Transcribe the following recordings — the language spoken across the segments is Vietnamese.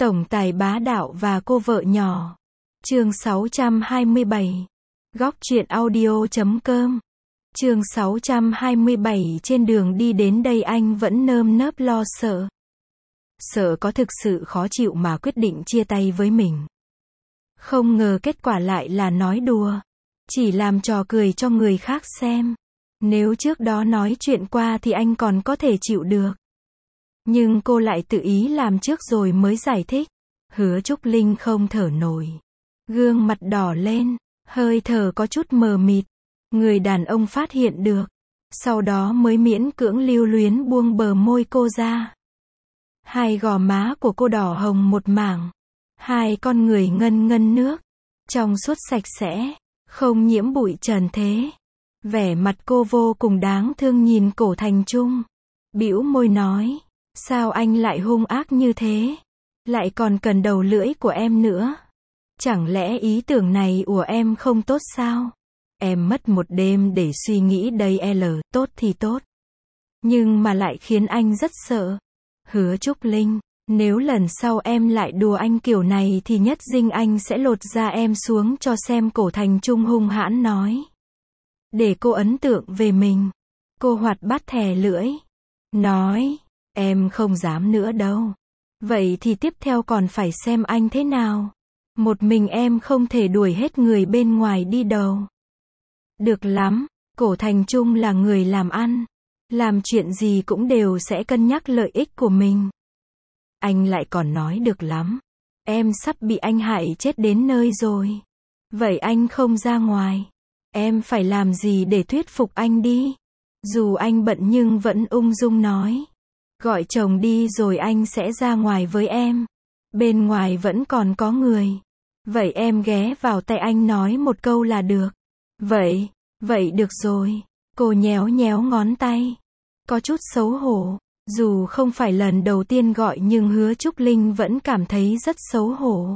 Tổng tài bá đạo và cô vợ nhỏ. Chương 627. Góc truyện audio.com. Chương 627. Trên đường đi đến đây anh vẫn nơm nớp lo sợ. Sợ có thực sự khó chịu mà quyết định chia tay với mình. Không ngờ kết quả lại là nói đùa. Chỉ làm trò cười cho người khác xem. Nếu trước đó nói chuyện qua thì anh còn có thể chịu được. Nhưng cô lại tự ý làm trước rồi mới giải thích. Hứa Trúc Linh không thở nổi. Gương mặt đỏ lên, hơi thở có chút mờ mịt. Người đàn ông phát hiện được. Sau đó mới miễn cưỡng lưu luyến buông bờ môi cô ra. Hai gò má của cô đỏ hồng một mảng. Hai con người ngân ngân nước. Trong suốt sạch sẽ, không nhiễm bụi trần thế. Vẻ mặt cô vô cùng đáng thương nhìn Cổ Thành Trung. Bĩu môi nói. Sao anh lại hung ác như thế? Lại còn cần đầu lưỡi của em nữa. Chẳng lẽ ý tưởng này của em không tốt sao? Em mất một đêm để suy nghĩ đây tốt thì tốt. Nhưng mà lại khiến anh rất sợ. Hứa Trúc Linh, nếu lần sau em lại đùa anh kiểu này thì nhất định anh sẽ lột da em xuống cho xem. Cổ Thành Trung hung hãn nói. Để cô ấn tượng về mình. Cô hoạt bát thè lưỡi. Nói. Em không dám nữa đâu. Vậy thì tiếp theo còn phải xem anh thế nào. Một mình em không thể đuổi hết người bên ngoài đi đâu. Được lắm, Cổ Thành Trung là người làm ăn. Làm chuyện gì cũng đều sẽ cân nhắc lợi ích của mình. Anh lại còn nói được lắm. Em sắp bị anh hại chết đến nơi rồi. Vậy anh không ra ngoài. Em phải làm gì để thuyết phục anh đi. Dù anh bận nhưng vẫn ung dung nói. Gọi chồng đi rồi anh sẽ ra ngoài với em. Bên ngoài vẫn còn có người. Vậy em ghé vào tay anh nói một câu là được. Vậy được rồi. Cô nhéo nhéo ngón tay. Có chút xấu hổ. Dù không phải lần đầu tiên gọi nhưng Hứa Trúc Linh vẫn cảm thấy rất xấu hổ.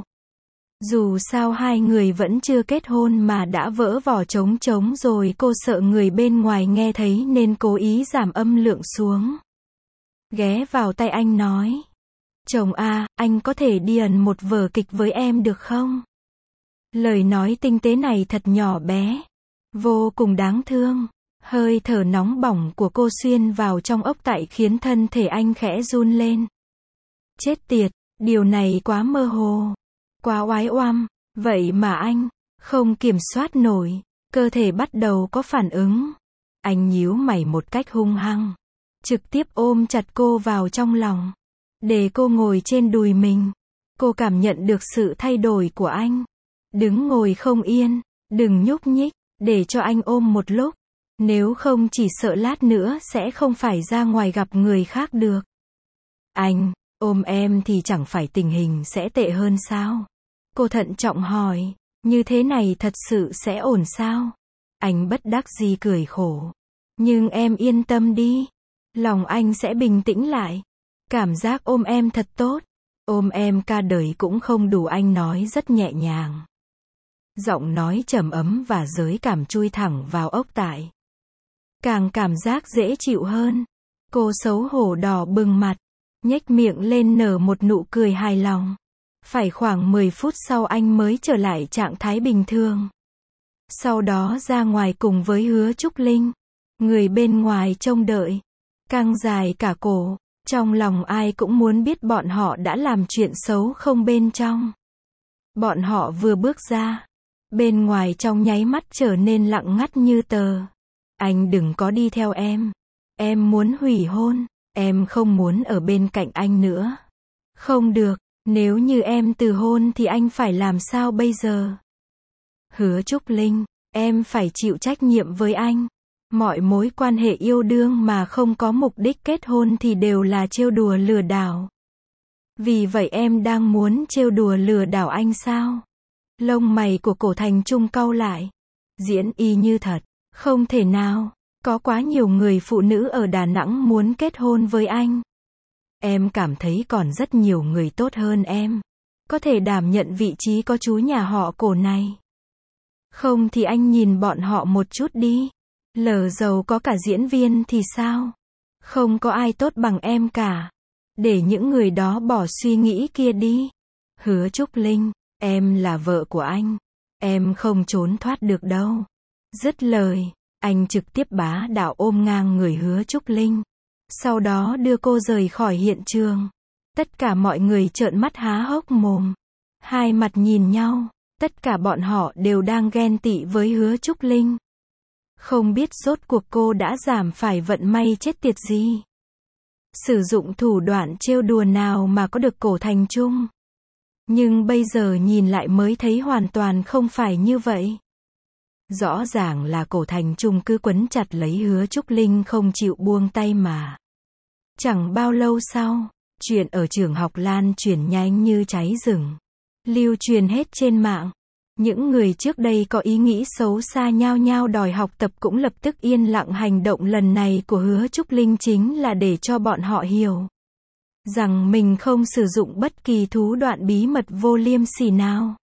Dù sao hai người vẫn chưa kết hôn mà đã vỡ vỏ trống rồi, cô sợ người bên ngoài nghe thấy nên cố ý giảm âm lượng xuống. Ghé vào tay anh nói. Chồng à, anh có thể đi ẩn một vở kịch với em được không? Lời nói tinh tế này thật nhỏ bé. Vô cùng đáng thương. Hơi thở nóng bỏng của cô xuyên vào trong ốc tai khiến thân thể anh khẽ run lên. Chết tiệt, điều này quá mơ hồ. Quá oái oăm. Vậy mà anh không kiểm soát nổi. Cơ thể bắt đầu có phản ứng. Anh nhíu mày một cách hung hăng. Trực tiếp ôm chặt cô vào trong lòng. Để cô ngồi trên đùi mình. Cô cảm nhận được sự thay đổi của anh. Đứng ngồi không yên. Đừng nhúc nhích. Để cho anh ôm một lúc. Nếu không chỉ sợ lát nữa sẽ không phải ra ngoài gặp người khác được. Anh, ôm em thì chẳng phải tình hình sẽ tệ hơn sao? Cô thận trọng hỏi. Như thế này thật sự sẽ ổn sao? Anh bất đắc dĩ cười khổ. Nhưng em yên tâm đi. Lòng anh sẽ bình tĩnh lại. Cảm giác ôm em thật tốt. Ôm em cả đời cũng không đủ, anh nói rất nhẹ nhàng. Giọng nói trầm ấm và giới cảm chui thẳng vào ốc tai. Càng cảm giác dễ chịu hơn. Cô xấu hổ đỏ bừng mặt. Nhếch miệng lên nở một nụ cười hài lòng. Phải khoảng 10 phút sau anh mới trở lại trạng thái bình thường. Sau đó ra ngoài cùng với Hứa Trúc Linh. Người bên ngoài trông đợi. Căng dài cả cổ. Trong lòng ai cũng muốn biết bọn họ đã làm chuyện xấu không bên trong. Bọn họ vừa bước ra. Bên ngoài trong nháy mắt trở nên lặng ngắt như tờ. Anh đừng có đi theo em. Em muốn hủy hôn. Em không muốn ở bên cạnh anh nữa. Không được. Nếu như em từ hôn thì anh phải làm sao bây giờ? Hứa Trúc Linh, em phải chịu trách nhiệm với anh. Mọi mối quan hệ yêu đương mà không có mục đích kết hôn thì đều là trêu đùa lừa đảo. Vì vậy em đang muốn trêu đùa lừa đảo anh sao? Lông mày của Cổ Thành Trung cau lại. Diễn y như thật. Không thể nào. Có quá nhiều người phụ nữ ở Đà Nẵng muốn kết hôn với anh. Em cảm thấy còn rất nhiều người tốt hơn em. Có thể đảm nhận vị trí có chú nhà họ Cổ này. Không thì anh nhìn bọn họ một chút đi. Lỡ giàu có cả diễn viên thì sao? Không có ai tốt bằng em cả. Để những người đó bỏ suy nghĩ kia đi. Hứa Trúc Linh, em là vợ của anh. Em không trốn thoát được đâu. Dứt lời, anh trực tiếp bá đạo ôm ngang người Hứa Trúc Linh. Sau đó đưa cô rời khỏi hiện trường. Tất cả mọi người trợn mắt há hốc mồm. Hai mặt nhìn nhau. Tất cả bọn họ đều đang ghen tị với Hứa Trúc Linh. Không biết rốt cuộc cô đã giảm phải vận may chết tiệt gì. Sử dụng thủ đoạn trêu đùa nào mà có được Cổ Thành Trung. Nhưng bây giờ nhìn lại mới thấy hoàn toàn không phải như vậy. Rõ ràng là Cổ Thành Trung cứ quấn chặt lấy Hứa Trúc Linh không chịu buông tay mà. Chẳng bao lâu sau, chuyện ở trường học lan truyền nhanh như cháy rừng. Lưu truyền hết trên mạng. Những người trước đây có ý nghĩ xấu xa nhao nhao đòi học tập cũng lập tức yên lặng. Hành động lần này của Hứa Trúc Linh chính là để cho bọn họ hiểu rằng mình không sử dụng bất kỳ thủ đoạn bí mật vô liêm sỉ nào.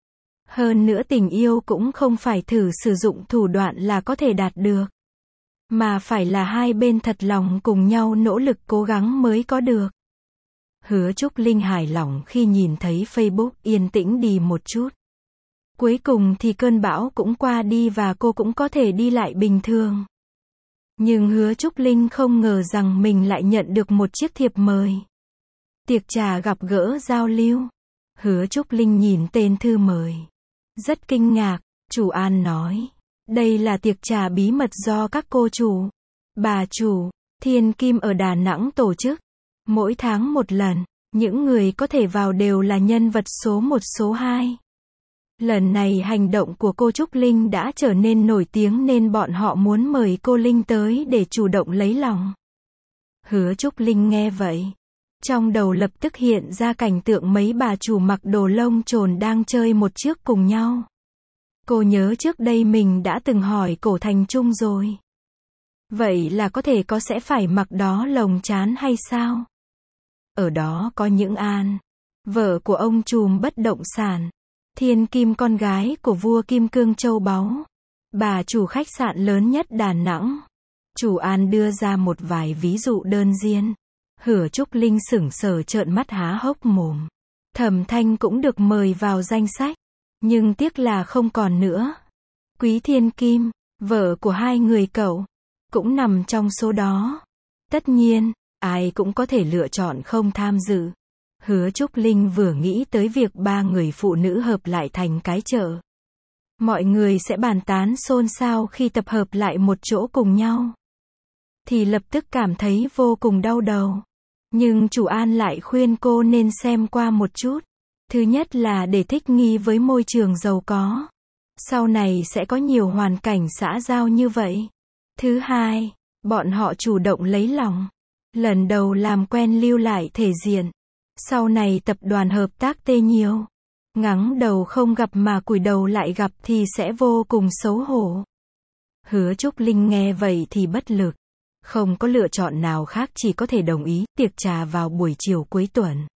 Hơn nữa tình yêu cũng không phải thử sử dụng thủ đoạn là có thể đạt được. Mà phải là hai bên thật lòng cùng nhau nỗ lực cố gắng mới có được. Hứa Trúc Linh hài lòng khi nhìn thấy Facebook yên tĩnh đi một chút. Cuối cùng thì cơn bão cũng qua đi và cô cũng có thể đi lại bình thường. Nhưng Hứa Trúc Linh không ngờ rằng mình lại nhận được một chiếc thiệp mời. Tiệc trà gặp gỡ giao lưu. Hứa Trúc Linh nhìn tên thư mời. Rất kinh ngạc, chủ An nói. Đây là tiệc trà bí mật do các cô chủ, bà chủ, Thiên Kim ở Đà Nẵng tổ chức. Mỗi tháng một lần, những người có thể vào đều là nhân vật số 1 số 2. Lần này hành động của cô Trúc Linh đã trở nên nổi tiếng nên bọn họ muốn mời cô Linh tới để chủ động lấy lòng. Hứa Trúc Linh nghe vậy. Trong đầu lập tức hiện ra cảnh tượng mấy bà chủ mặc đồ lông trồn đang chơi một chiếc cùng nhau. Cô nhớ trước đây mình đã từng hỏi Cổ Thành Trung rồi. Vậy là có thể sẽ phải mặc đó lồng chán hay sao? Ở đó có những An, vợ của ông trùm bất động sản, Thiên Kim con gái của vua Kim Cương Châu Báu, bà chủ khách sạn lớn nhất Đà Nẵng. Chủ An đưa ra một vài ví dụ đơn giản. Hứa Trúc Linh sững sờ trợn mắt há hốc mồm. Thẩm Thanh cũng được mời vào danh sách, nhưng tiếc là không còn nữa. Quý Thiên Kim, vợ của hai người cậu, cũng nằm trong số đó. Tất nhiên, ai cũng có thể lựa chọn không tham dự. Hứa Trúc Linh vừa nghĩ tới việc ba người phụ nữ hợp lại thành cái chợ. Mọi người sẽ bàn tán xôn xao khi tập hợp lại một chỗ cùng nhau. Thì lập tức cảm thấy vô cùng đau đầu. Nhưng chủ An lại khuyên cô nên xem qua một chút. Thứ nhất là để thích nghi với môi trường giàu có. Sau này sẽ có nhiều hoàn cảnh xã giao như vậy. Thứ hai, bọn họ chủ động lấy lòng. Lần đầu làm quen lưu lại thể diện. Sau này tập đoàn hợp tác tê nhiều. Ngắn đầu không gặp mà cùi đầu lại gặp thì sẽ vô cùng xấu hổ. Hứa Trúc Linh nghe vậy thì bất lực. Không có lựa chọn nào khác chỉ có thể đồng ý. Tiệc trà vào buổi chiều cuối tuần.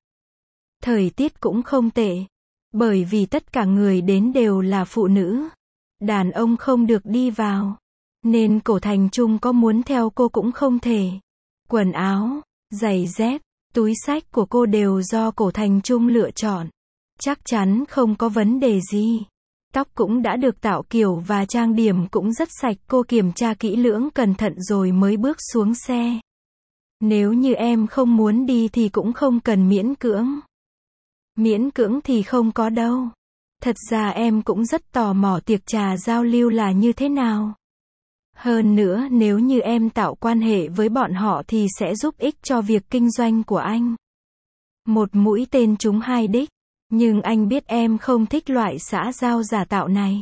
Thời tiết cũng không tệ. Bởi vì tất cả người đến đều là phụ nữ. Đàn ông không được đi vào. Nên Cổ Thành Trung có muốn theo cô cũng không thể. Quần áo, giày dép, túi xách của cô đều do Cổ Thành Trung lựa chọn. Chắc chắn không có vấn đề gì. Tóc cũng đã được tạo kiểu và trang điểm cũng rất sạch. Cô kiểm tra kỹ lưỡng cẩn thận rồi mới bước xuống xe. Nếu như em không muốn đi thì cũng không cần miễn cưỡng. Miễn cưỡng thì không có đâu. Thật ra em cũng rất tò mò tiệc trà giao lưu là như thế nào. Hơn nữa nếu như em tạo quan hệ với bọn họ thì sẽ giúp ích cho việc kinh doanh của anh. Một mũi tên trúng hai đích. Nhưng anh biết em không thích loại xã giao giả tạo này.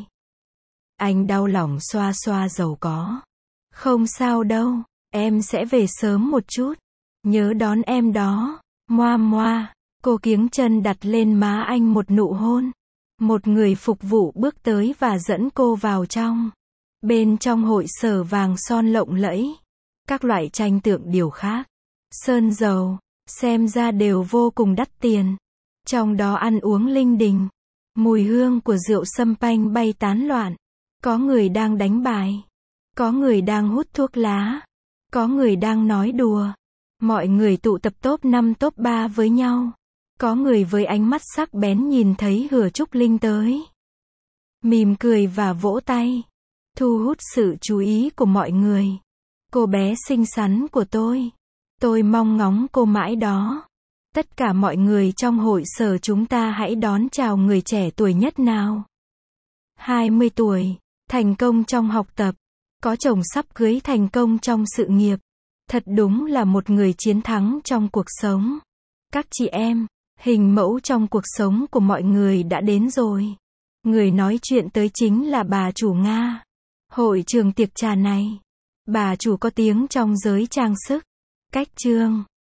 Anh đau lòng xoa xoa giàu có. Không sao đâu, em sẽ về sớm một chút. Nhớ đón em đó. Moa moa. Cô kiếng chân đặt lên má anh một nụ hôn. Một người phục vụ bước tới và dẫn cô vào trong. Bên trong hội sở vàng son lộng lẫy. Các loại tranh tượng điêu khác. Sơn dầu. Xem ra đều vô cùng đắt tiền. Trong đó ăn uống linh đình. Mùi hương của rượu sâm panh bay tán loạn. Có người đang đánh bài. Có người đang hút thuốc lá. Có người đang nói đùa. Mọi người tụ tập top 5 top 3 với nhau. Có người với ánh mắt sắc bén nhìn thấy Hứa Trúc Linh tới. Mỉm cười và vỗ tay. Thu hút sự chú ý của mọi người. Cô bé xinh xắn của tôi. Tôi mong ngóng cô mãi đó. Tất cả mọi người trong hội sở chúng ta hãy đón chào người trẻ tuổi nhất nào. 20 tuổi. Thành công trong học tập. Có chồng sắp cưới, thành công trong sự nghiệp. Thật đúng là một người chiến thắng trong cuộc sống. Các chị em, hình mẫu trong cuộc sống của mọi người đã đến rồi. Người nói chuyện tới chính là bà chủ Nga. Hội trường tiệc trà này, bà chủ có tiếng trong giới trang sức. Cách trương